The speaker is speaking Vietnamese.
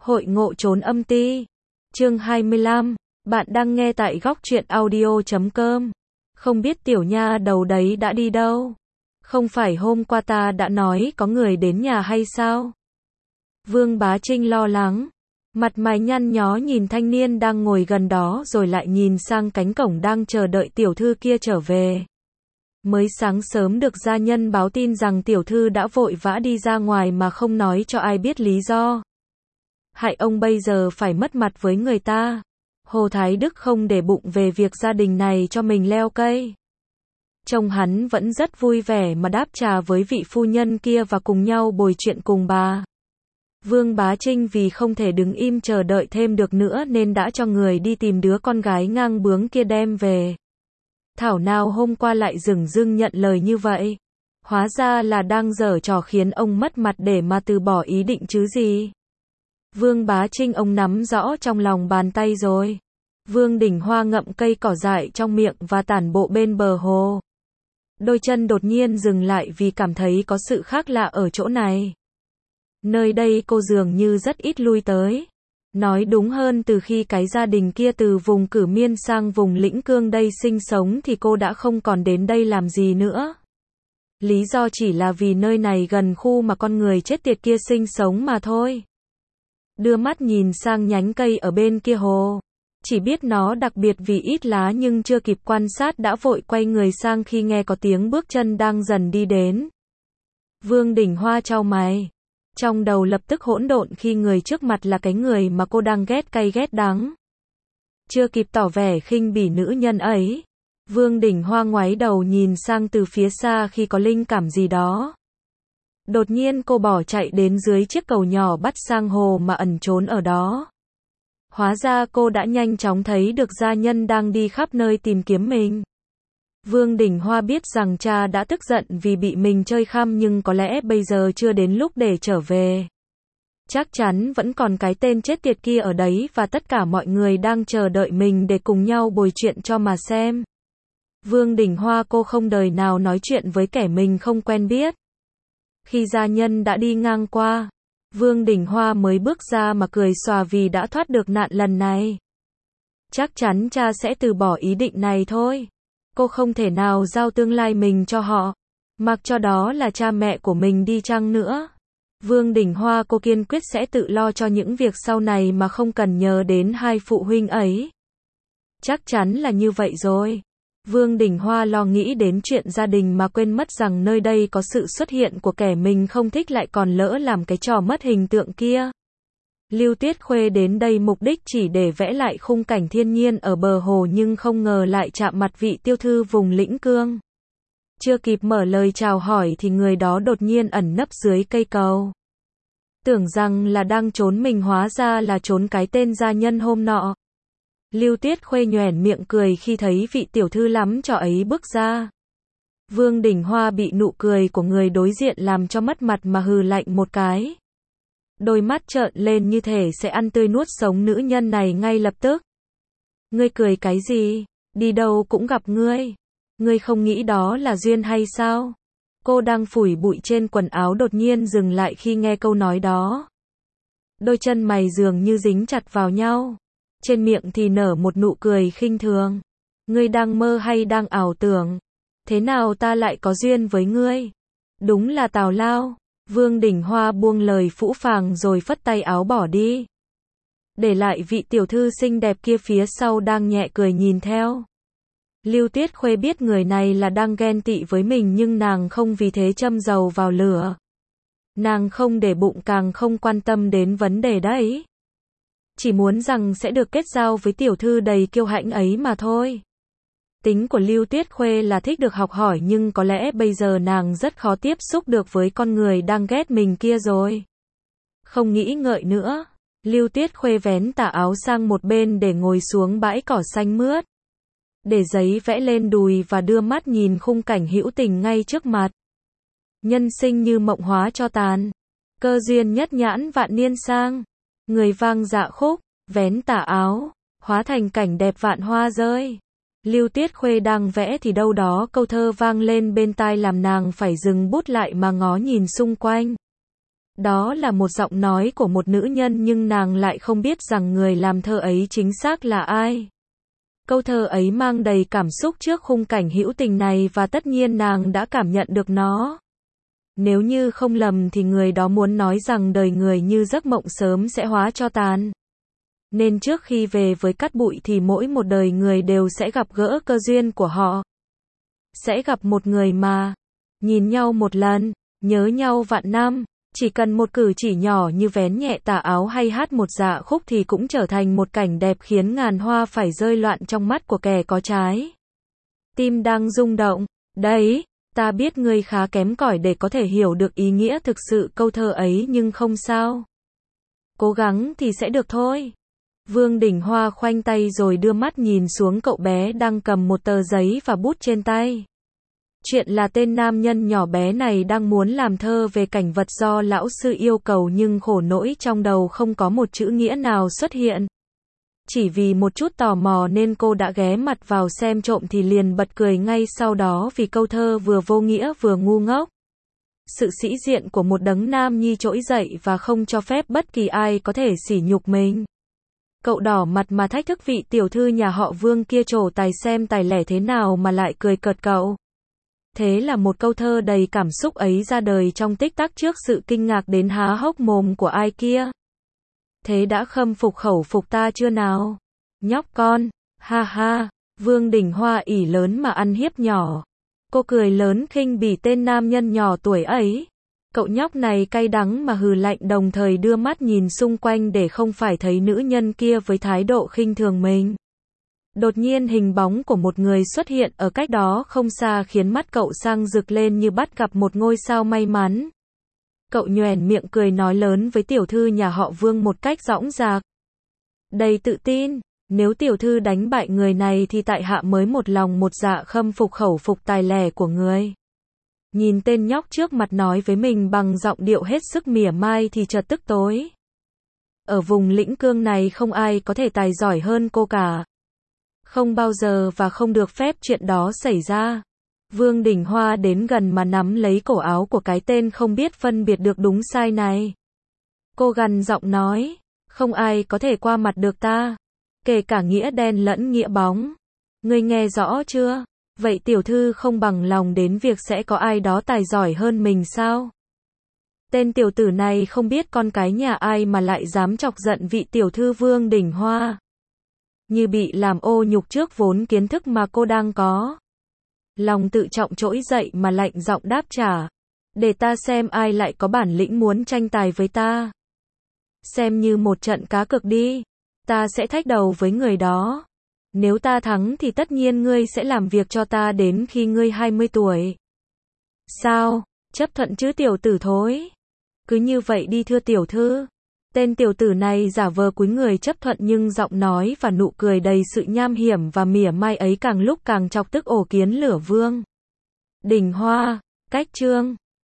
Hội ngộ trốn âm ti. Chương 25. Bạn đang nghe tại góc truyện audio.com. Không biết tiểu nha đầu đấy đã đi đâu? Không phải hôm qua ta đã nói có người đến nhà hay sao? Vương Bá Trinh lo lắng. Mặt mày nhăn nhó nhìn thanh niên đang ngồi gần đó rồi lại nhìn sang cánh cổng đang chờ đợi tiểu thư kia trở về. Mới sáng sớm được gia nhân báo tin rằng tiểu thư đã vội vã đi ra ngoài mà không nói cho ai biết lý do. Hại ông bây giờ phải mất mặt với người ta. Hồ Thái Đức không để bụng về việc gia đình này cho mình leo cây. Trông hắn vẫn rất vui vẻ mà đáp trà với vị phu nhân kia và cùng nhau bồi chuyện cùng bà. Vương Bá Trinh vì không thể đứng im chờ đợi thêm được nữa nên đã cho người đi tìm đứa con gái ngang bướng kia đem về. Thảo nào hôm qua lại dửng dưng nhận lời như vậy. Hóa ra là đang giở trò khiến ông mất mặt để mà từ bỏ ý định chứ gì. Vương Bá Trinh ông nắm rõ trong lòng bàn tay rồi. Vương Đình Hoa ngậm cây cỏ dại trong miệng và tản bộ bên bờ hồ. Đôi chân đột nhiên dừng lại vì cảm thấy có sự khác lạ ở chỗ này. Nơi đây cô dường như rất ít lui tới. Nói đúng hơn từ khi cái gia đình kia từ vùng Cử Miên sang vùng Lĩnh Cương đây sinh sống thì cô đã không còn đến đây làm gì nữa. Lý do chỉ là vì nơi này gần khu mà con người chết tiệt kia sinh sống mà thôi. Đưa mắt nhìn sang nhánh cây ở bên kia hồ. Chỉ biết nó đặc biệt vì ít lá nhưng chưa kịp quan sát đã vội quay người sang khi nghe có tiếng bước chân đang dần đi đến. Vương Đình Hoa chau mày. Trong đầu lập tức hỗn độn khi người trước mặt là cái người mà cô đang ghét cay ghét đắng. Chưa kịp tỏ vẻ khinh bỉ nữ nhân ấy. Vương Đình Hoa ngoái đầu nhìn sang từ phía xa khi có linh cảm gì đó. Đột nhiên cô bỏ chạy đến dưới chiếc cầu nhỏ bắt sang hồ mà ẩn trốn ở đó. Hóa ra cô đã nhanh chóng thấy được gia nhân đang đi khắp nơi tìm kiếm mình. Vương Đình Hoa biết rằng cha đã tức giận vì bị mình chơi khăm nhưng có lẽ bây giờ chưa đến lúc để trở về. Chắc chắn vẫn còn cái tên chết tiệt kia ở đấy và tất cả mọi người đang chờ đợi mình để cùng nhau bồi chuyện cho mà xem. Vương Đình Hoa cô không đời nào nói chuyện với kẻ mình không quen biết. Khi gia nhân đã đi ngang qua, Vương Đình Hoa mới bước ra mà cười xòa vì đã thoát được nạn lần này. Chắc chắn cha sẽ từ bỏ ý định này thôi. Cô không thể nào giao tương lai mình cho họ. Mặc cho đó là cha mẹ của mình đi chăng nữa. Vương Đình Hoa cô kiên quyết sẽ tự lo cho những việc sau này mà không cần nhờ đến hai phụ huynh ấy. Chắc chắn là như vậy rồi. Vương Đình Hoa lo nghĩ đến chuyện gia đình mà quên mất rằng nơi đây có sự xuất hiện của kẻ mình không thích lại còn lỡ làm cái trò mất hình tượng kia. Lưu Tiết Khuê đến đây mục đích chỉ để vẽ lại khung cảnh thiên nhiên ở bờ hồ nhưng không ngờ lại chạm mặt vị tiêu thư vùng Lĩnh Cương. Chưa kịp mở lời chào hỏi thì người đó đột nhiên ẩn nấp dưới cây cầu. Tưởng rằng là đang trốn mình hóa ra là trốn cái tên gia nhân hôm nọ. Lưu Tiết Khuê nhoẻn miệng cười khi thấy vị tiểu thư lắm trò ấy bước ra. Vương Đình Hoa bị nụ cười của người đối diện làm cho mất mặt mà hừ lạnh một cái. Đôi mắt trợn lên như thể sẽ ăn tươi nuốt sống nữ nhân này ngay lập tức. Ngươi cười cái gì? Đi đâu cũng gặp ngươi. Ngươi không nghĩ đó là duyên hay sao? Cô đang phủi bụi trên quần áo đột nhiên dừng lại khi nghe câu nói đó. Đôi chân mày dường như dính chặt vào nhau. Trên miệng thì nở một nụ cười khinh thường. Ngươi đang mơ hay đang ảo tưởng? Thế nào ta lại có duyên với ngươi? Đúng là tào lao. Vương Đình Hoa buông lời phũ phàng rồi phất tay áo bỏ đi. Để lại vị tiểu thư xinh đẹp kia phía sau đang nhẹ cười nhìn theo. Lưu Tiết Khuê biết người này là đang ghen tị với mình nhưng nàng không vì thế châm dầu vào lửa. Nàng không để bụng càng không quan tâm đến vấn đề đấy. Chỉ muốn rằng sẽ được kết giao với tiểu thư đầy kiêu hãnh ấy mà thôi. Tính của Lưu Tiết Khuê là thích được học hỏi nhưng có lẽ bây giờ nàng rất khó tiếp xúc được với con người đang ghét mình kia rồi. Không nghĩ ngợi nữa, Lưu Tiết Khuê vén tà áo sang một bên để ngồi xuống bãi cỏ xanh mướt. Để giấy vẽ lên đùi và đưa mắt nhìn khung cảnh hữu tình ngay trước mặt. Nhân sinh như mộng hóa cho tàn. Cơ duyên nhất nhãn vạn niên sang. Người vang dạ khúc, vén tà áo, hóa thành cảnh đẹp vạn hoa rơi. Lưu Tiết Khuê đang vẽ thì đâu đó câu thơ vang lên bên tai làm nàng phải dừng bút lại mà ngó nhìn xung quanh. Đó là một giọng nói của một nữ nhân nhưng nàng lại không biết rằng người làm thơ ấy chính xác là ai. Câu thơ ấy mang đầy cảm xúc trước khung cảnh hữu tình này và tất nhiên nàng đã cảm nhận được nó. Nếu như không lầm thì người đó muốn nói rằng đời người như giấc mộng sớm sẽ hóa cho tàn. Nên trước khi về với cát bụi thì mỗi một đời người đều sẽ gặp gỡ cơ duyên của họ. Sẽ gặp một người mà nhìn nhau một lần, nhớ nhau vạn năm. Chỉ cần một cử chỉ nhỏ như vén nhẹ tà áo hay hát một dạ khúc thì cũng trở thành một cảnh đẹp khiến ngàn hoa phải rơi loạn trong mắt của kẻ có trái. Tim đang rung động. Đấy, ta biết ngươi khá kém cỏi để có thể hiểu được ý nghĩa thực sự câu thơ ấy nhưng không sao. Cố gắng thì sẽ được thôi. Vương Đình Hoa khoanh tay rồi đưa mắt nhìn xuống cậu bé đang cầm một tờ giấy và bút trên tay. Chuyện là tên nam nhân nhỏ bé này đang muốn làm thơ về cảnh vật do lão sư yêu cầu nhưng khổ nỗi trong đầu không có một chữ nghĩa nào xuất hiện. Chỉ vì một chút tò mò nên cô đã ghé mặt vào xem trộm thì liền bật cười ngay sau đó vì câu thơ vừa vô nghĩa vừa ngu ngốc. Sự sĩ diện của một đấng nam nhi trỗi dậy và không cho phép bất kỳ ai có thể sỉ nhục mình. Cậu đỏ mặt mà thách thức vị tiểu thư nhà họ Vương kia trổ tài xem tài lẻ thế nào mà lại cười cợt cậu. Thế là một câu thơ đầy cảm xúc ấy ra đời trong tích tắc trước sự kinh ngạc đến há hốc mồm của ai kia. Thế đã khâm phục khẩu phục ta chưa nào? Nhóc con, ha ha, Vương Đình Hoa ỷ lớn mà ăn hiếp nhỏ. Cô cười lớn khinh bỉ tên nam nhân nhỏ tuổi ấy. Cậu nhóc này cay đắng mà hừ lạnh đồng thời đưa mắt nhìn xung quanh để không phải thấy nữ nhân kia với thái độ khinh thường mình. Đột nhiên hình bóng của một người xuất hiện ở cách đó không xa khiến mắt cậu sang rực lên như bắt gặp một ngôi sao may mắn. Cậu nhoẻn miệng cười nói lớn với tiểu thư nhà họ Vương một cách dõng dạc. Đầy tự tin, nếu tiểu thư đánh bại người này thì tại hạ mới một lòng một dạ khâm phục khẩu phục tài lẻ của người. Nhìn tên nhóc trước mặt nói với mình bằng giọng điệu hết sức mỉa mai thì chợt tức tối. Ở vùng lĩnh cương này không ai có thể tài giỏi hơn cô cả. Không bao giờ và không được phép chuyện đó xảy ra. Vương Đình Hoa đến gần mà nắm lấy cổ áo của cái tên không biết phân biệt được đúng sai này. Cô gằn giọng nói, không ai có thể qua mặt được ta. Kể cả nghĩa đen lẫn nghĩa bóng. Ngươi nghe rõ chưa? Vậy tiểu thư không bằng lòng đến việc sẽ có ai đó tài giỏi hơn mình sao? Tên tiểu tử này không biết con cái nhà ai mà lại dám chọc giận vị tiểu thư Vương Đình Hoa. Như bị làm ô nhục trước vốn kiến thức mà cô đang có. Lòng tự trọng trỗi dậy mà lạnh giọng đáp trả. Để ta xem ai lại có bản lĩnh muốn tranh tài với ta. Xem như một trận cá cược đi. Ta sẽ thách đầu với người đó. Nếu ta thắng thì tất nhiên ngươi sẽ làm việc cho ta đến khi ngươi 20 tuổi. Sao? Chấp thuận chứ tiểu tử thối. Cứ như vậy đi thưa tiểu thư. Tên tiểu tử này giả vờ cúi người chấp thuận nhưng giọng nói và nụ cười đầy sự nham hiểm và mỉa mai ấy càng lúc càng chọc tức ổ kiến lửa Vương Đình Hoa. Cách chương